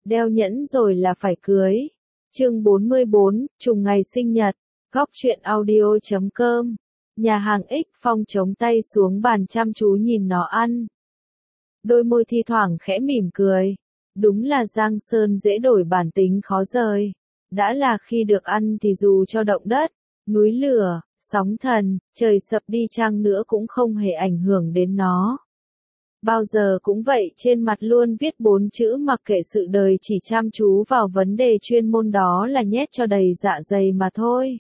đeo nhẫn rồi là phải cưới. Chương 44, trùng ngày sinh nhật. Góc truyện audio.com. Nhà hàng X. Phong chống tay xuống bàn chăm chú nhìn nó ăn. Đôi môi thi thoảng khẽ mỉm cười. Đúng là Giang Sơn dễ đổi bản tính khó rời. Đã là khi được ăn thì dù cho động đất, núi lửa, sóng thần, trời sập đi chăng nữa cũng không hề ảnh hưởng đến nó. Bao giờ cũng vậy, trên mặt luôn viết 4 chữ mặc kệ sự đời, chỉ chăm chú vào vấn đề chuyên môn, đó là nhét cho đầy dạ dày mà thôi.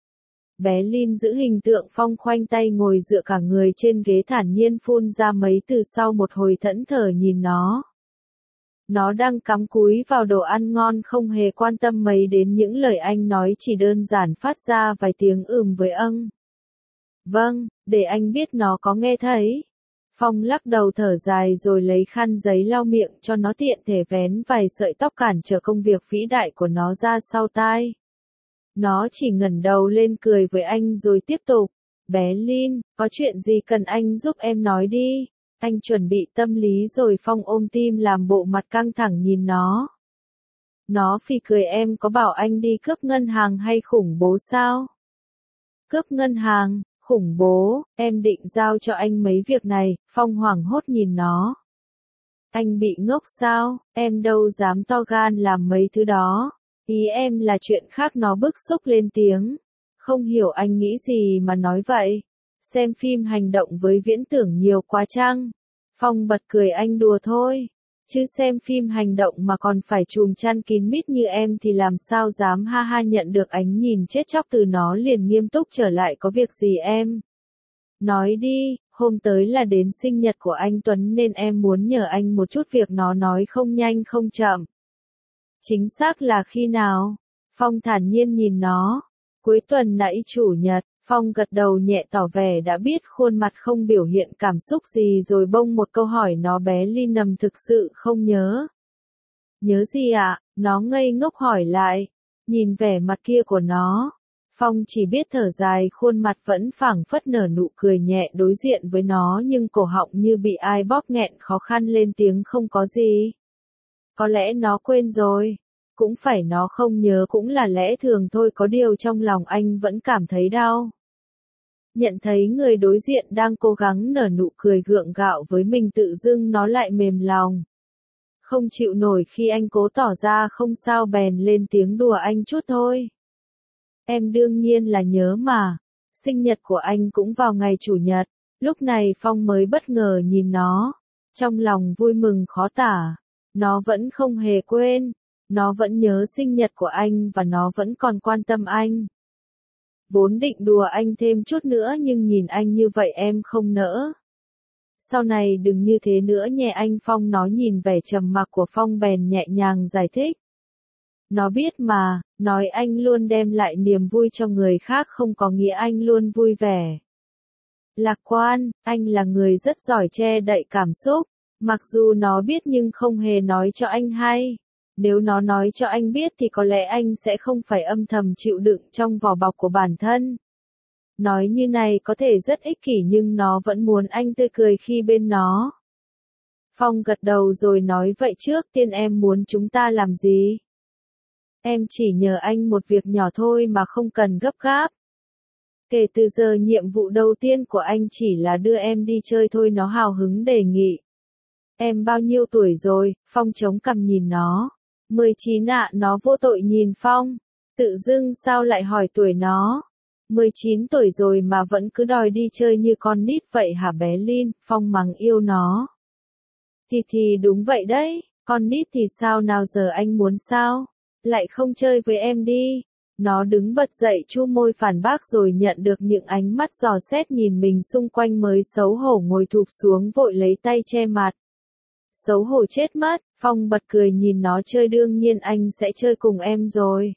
Bé Lin giữ hình tượng Phong khoanh tay ngồi dựa cả người trên ghế, thản nhiên phun ra mấy từ sau một hồi thẫn thờ nhìn nó. Nó đang cắm cúi vào đồ ăn ngon, không hề quan tâm mấy đến những lời anh nói, chỉ đơn giản phát ra vài tiếng với âng. Vâng, để anh biết nó có nghe thấy. Phong lắc đầu thở dài rồi lấy khăn giấy lau miệng cho nó, tiện thể vén vài sợi tóc cản trở công việc vĩ đại của nó ra sau tai. Nó chỉ ngẩng đầu lên cười với anh rồi tiếp tục. Bé Lin, có chuyện gì cần anh giúp em nói đi. Anh chuẩn bị tâm lý rồi. Phong ôm tim làm bộ mặt căng thẳng nhìn nó. Nó phì cười, em có bảo anh đi cướp ngân hàng hay khủng bố sao? Cướp ngân hàng, khủng bố, em định giao cho anh mấy việc này. Phong hoảng hốt nhìn nó. Anh bị ngốc sao, em đâu dám to gan làm mấy thứ đó. Ý em là chuyện khác. Nó bức xúc lên tiếng. Không hiểu anh nghĩ gì mà nói vậy. Xem phim hành động với viễn tưởng nhiều quá chăng? Phong bật cười, anh đùa thôi. Chứ xem phim hành động mà còn phải chùm chăn kín mít như em thì làm sao dám, ha ha. Nhận được ánh nhìn chết chóc từ nó liền nghiêm túc trở lại. Có việc gì em? Nói đi, hôm tới là đến sinh nhật của anh Tuấn nên em muốn nhờ anh một chút việc. Nó nói không nhanh không chậm. Chính xác là khi nào? Phong thản nhiên nhìn nó. Cuối tuần nãy, chủ nhật. Phong gật đầu nhẹ tỏ vẻ đã biết, khuôn mặt không biểu hiện cảm xúc gì, rồi bông một câu hỏi nó. Bé Lin nầm thực sự không nhớ. Nhớ gì ạ? Nó ngây ngốc hỏi lại. Nhìn vẻ mặt kia của nó, Phong chỉ biết thở dài, khuôn mặt vẫn phảng phất nở nụ cười nhẹ đối diện với nó, nhưng cổ họng như bị ai bóp nghẹn, khó khăn lên tiếng không có gì. Có lẽ nó quên rồi. Cũng phải nó không nhớ cũng là lẽ thường thôi, có điều trong lòng anh vẫn cảm thấy đau. Nhận thấy người đối diện đang cố gắng nở nụ cười gượng gạo với mình, tự dưng nó lại mềm lòng. Không chịu nổi khi anh cố tỏ ra không sao, bèn lên tiếng đùa anh chút thôi. Em đương nhiên là nhớ mà. Sinh nhật của anh cũng vào ngày chủ nhật. Lúc này Phong mới bất ngờ nhìn nó. Trong lòng vui mừng khó tả. Nó vẫn không hề quên. Nó vẫn nhớ sinh nhật của anh và nó vẫn còn quan tâm anh. Vốn định đùa anh thêm chút nữa nhưng nhìn anh như vậy em không nỡ. Sau này đừng như thế nữa nhé anh. Phong nó nhìn vẻ trầm mặc của Phong bèn nhẹ nhàng giải thích. Nó biết mà, nói anh luôn đem lại niềm vui cho người khác không có nghĩa anh luôn vui vẻ. Lạc quan, anh là người rất giỏi che đậy cảm xúc. Mặc dù nó biết nhưng không hề nói cho anh hay. Nếu nó nói cho anh biết thì có lẽ anh sẽ không phải âm thầm chịu đựng trong vỏ bọc của bản thân. Nói như này có thể rất ích kỷ nhưng nó vẫn muốn anh tươi cười khi bên nó. Phong gật đầu rồi nói, vậy trước tiên em muốn chúng ta làm gì? Em chỉ nhờ anh một việc nhỏ thôi mà không cần gấp gáp. Kể từ giờ nhiệm vụ đầu tiên của anh chỉ là đưa em đi chơi thôi, nó hào hứng đề nghị. Em bao nhiêu tuổi rồi? Phong chống cằm nhìn nó. 19 ạ. Nó vô tội nhìn Phong. Tự dưng sao lại hỏi tuổi nó? 19 tuổi rồi mà vẫn cứ đòi đi chơi như con nít vậy hả bé Lin? Phong mắng yêu nó. Thì đúng vậy đấy, con nít thì sao nào, giờ anh muốn sao? Lại không chơi với em đi. Nó đứng bật dậy chu môi phản bác rồi nhận được những ánh mắt dò xét nhìn mình xung quanh mới xấu hổ ngồi thụp xuống vội lấy tay che mặt. Xấu hổ chết mất. Phong bật cười nhìn nó, chơi đương nhiên anh sẽ chơi cùng em rồi.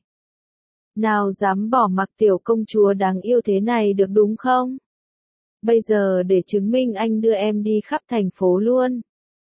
Nào dám bỏ mặc tiểu công chúa đáng yêu thế này được đúng không? Bây giờ để chứng minh anh đưa em đi khắp thành phố luôn.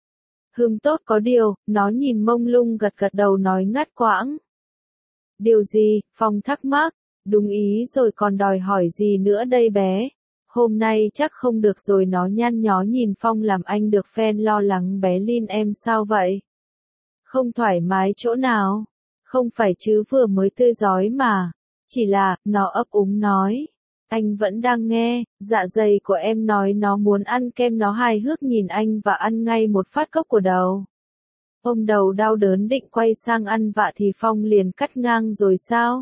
Tốt, có điều, nó nhìn mông lung gật gật đầu nói ngắt quãng. Điều gì? Phong thắc mắc. Đúng ý rồi, còn đòi hỏi gì nữa đây bé? Hôm nay chắc không được rồi. Nó nhăn nhó nhìn Phong làm anh được phen lo lắng. Bé Lin em sao vậy? Không thoải mái chỗ nào? Không phải chứ vừa mới tươi rói mà. Chỉ là, nó ấp úng nói. Anh vẫn đang nghe, dạ dày của em nói nó muốn ăn kem, nó hài hước nhìn anh và ăn ngay một phát cốc của đầu. Ôm đầu đau đớn định quay sang ăn vạ thì Phong liền cắt ngang rồi sao?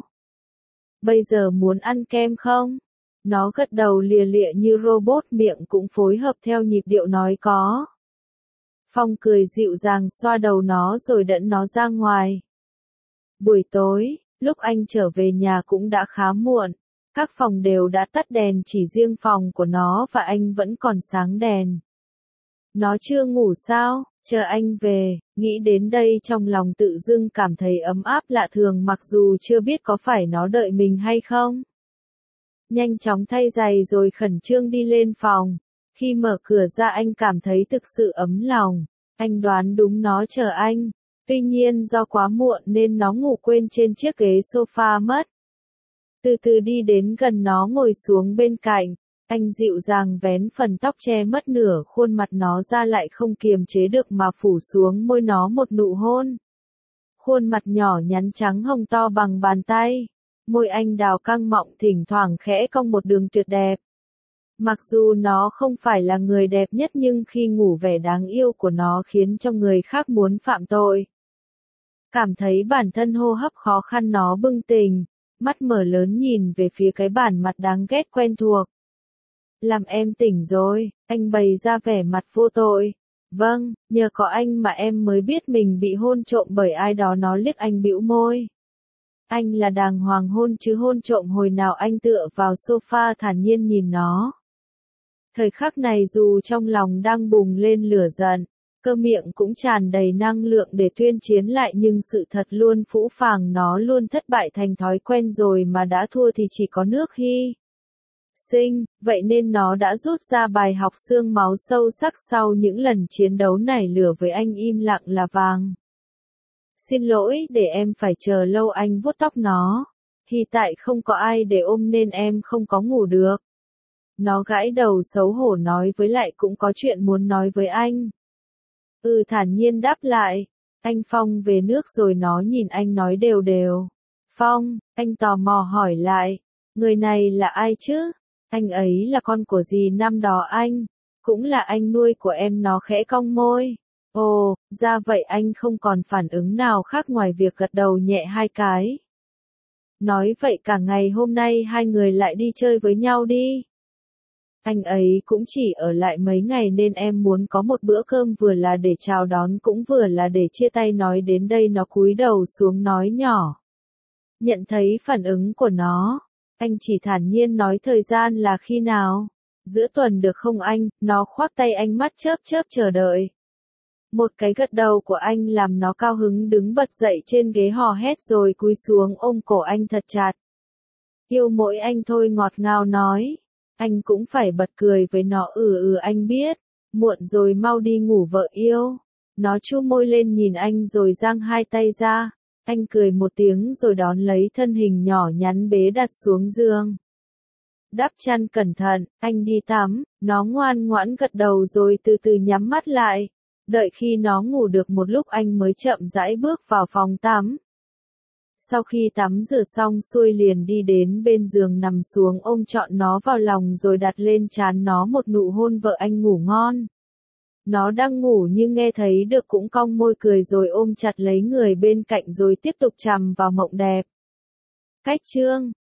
Bây giờ muốn ăn kem không? Nó gật đầu lìa lịa như robot, miệng cũng phối hợp theo nhịp điệu nói có. Phong cười dịu dàng xoa đầu nó rồi dẫn nó ra ngoài. Buổi tối, lúc anh trở về nhà cũng đã khá muộn. Các phòng đều đã tắt đèn, chỉ riêng phòng của nó và anh vẫn còn sáng đèn. Nó chưa ngủ sao? Chờ anh về, nghĩ đến đây trong lòng tự dưng cảm thấy ấm áp lạ thường mặc dù chưa biết có phải nó đợi mình hay không. Nhanh chóng thay giày rồi khẩn trương đi lên phòng. Khi mở cửa ra anh cảm thấy thực sự ấm lòng. Anh đoán đúng nó chờ anh. Tuy nhiên do quá muộn nên nó ngủ quên trên chiếc ghế sofa mất. Từ từ đi đến gần nó ngồi xuống bên cạnh. Anh dịu dàng vén phần tóc che mất nửa khuôn mặt nó ra, lại không kiềm chế được mà phủ xuống môi nó một nụ hôn. Khuôn mặt nhỏ nhắn trắng hồng to bằng bàn tay. Môi anh đào căng mọng thỉnh thoảng khẽ cong một đường tuyệt đẹp. Mặc dù nó không phải là người đẹp nhất nhưng khi ngủ vẻ đáng yêu của nó khiến cho người khác muốn phạm tội. Cảm thấy bản thân hô hấp khó khăn nó bừng tỉnh, mắt mở lớn nhìn về phía cái bản mặt đáng ghét quen thuộc. Làm em tỉnh rồi, anh bày ra vẻ mặt vô tội. Vâng, nhờ có anh mà em mới biết mình bị hôn trộm bởi ai đó, nó liếc anh bĩu môi. Anh là đàng hoàng hôn chứ hôn trộm hồi nào, anh tựa vào sofa thản nhiên nhìn nó. Thời khắc này dù trong lòng đang bùng lên lửa giận, cơ miệng cũng tràn đầy năng lượng để tuyên chiến lại nhưng sự thật luôn phũ phàng, nó luôn thất bại thành thói quen rồi mà đã thua thì chỉ có nước hy sinh, vậy nên nó đã rút ra bài học xương máu sâu sắc sau những lần chiến đấu nảy lửa với anh, im lặng là vàng. Xin lỗi để em phải chờ lâu, anh vuốt tóc nó. Thì tại không có ai để ôm nên em không có ngủ được. Nó gãi đầu xấu hổ nói, với lại cũng có chuyện muốn nói với anh. Thản nhiên đáp lại. Anh Phong về nước rồi, nó nhìn anh nói đều đều. Phong, anh tò mò hỏi lại. Người này là ai chứ? Anh ấy là con của dì năm đó anh. Cũng là anh nuôi của em, nó khẽ cong môi. Ồ, ra vậy, anh không còn phản ứng nào khác ngoài việc gật đầu nhẹ hai cái. Nói vậy cả ngày hôm nay hai người lại đi chơi với nhau đi. Anh ấy cũng chỉ ở lại mấy ngày nên em muốn có một bữa cơm vừa là để chào đón cũng vừa là để chia tay. Nói đến đây nó cúi đầu xuống nói nhỏ. Nhận thấy phản ứng của nó, anh chỉ thản nhiên nói thời gian là khi nào? Giữa tuần được không anh? Nó khoác tay anh, mắt chớp chớp chờ đợi. Một cái gật đầu của anh làm nó cao hứng đứng bật dậy trên ghế hò hét rồi cúi xuống ôm cổ anh thật chặt. Yêu mỗi anh thôi, ngọt ngào nói. Anh cũng phải bật cười với nó. Anh biết, muộn rồi, mau đi ngủ vợ yêu. Nó chu môi lên nhìn anh rồi giang hai tay ra. Anh cười một tiếng rồi đón lấy thân hình nhỏ nhắn bế đặt xuống giường. Đắp chăn cẩn thận, anh đi tắm. Nó ngoan ngoãn gật đầu rồi từ từ nhắm mắt lại. Đợi khi nó ngủ được một lúc anh mới chậm rãi bước vào phòng tắm. Sau khi tắm rửa xong xuôi liền đi đến bên giường nằm xuống ôm trọn nó vào lòng rồi đặt lên trán nó một nụ hôn. Vợ anh ngủ ngon. Nó đang ngủ nhưng nghe thấy được cũng cong môi cười rồi ôm chặt lấy người bên cạnh rồi tiếp tục chằm vào mộng đẹp. Cách chương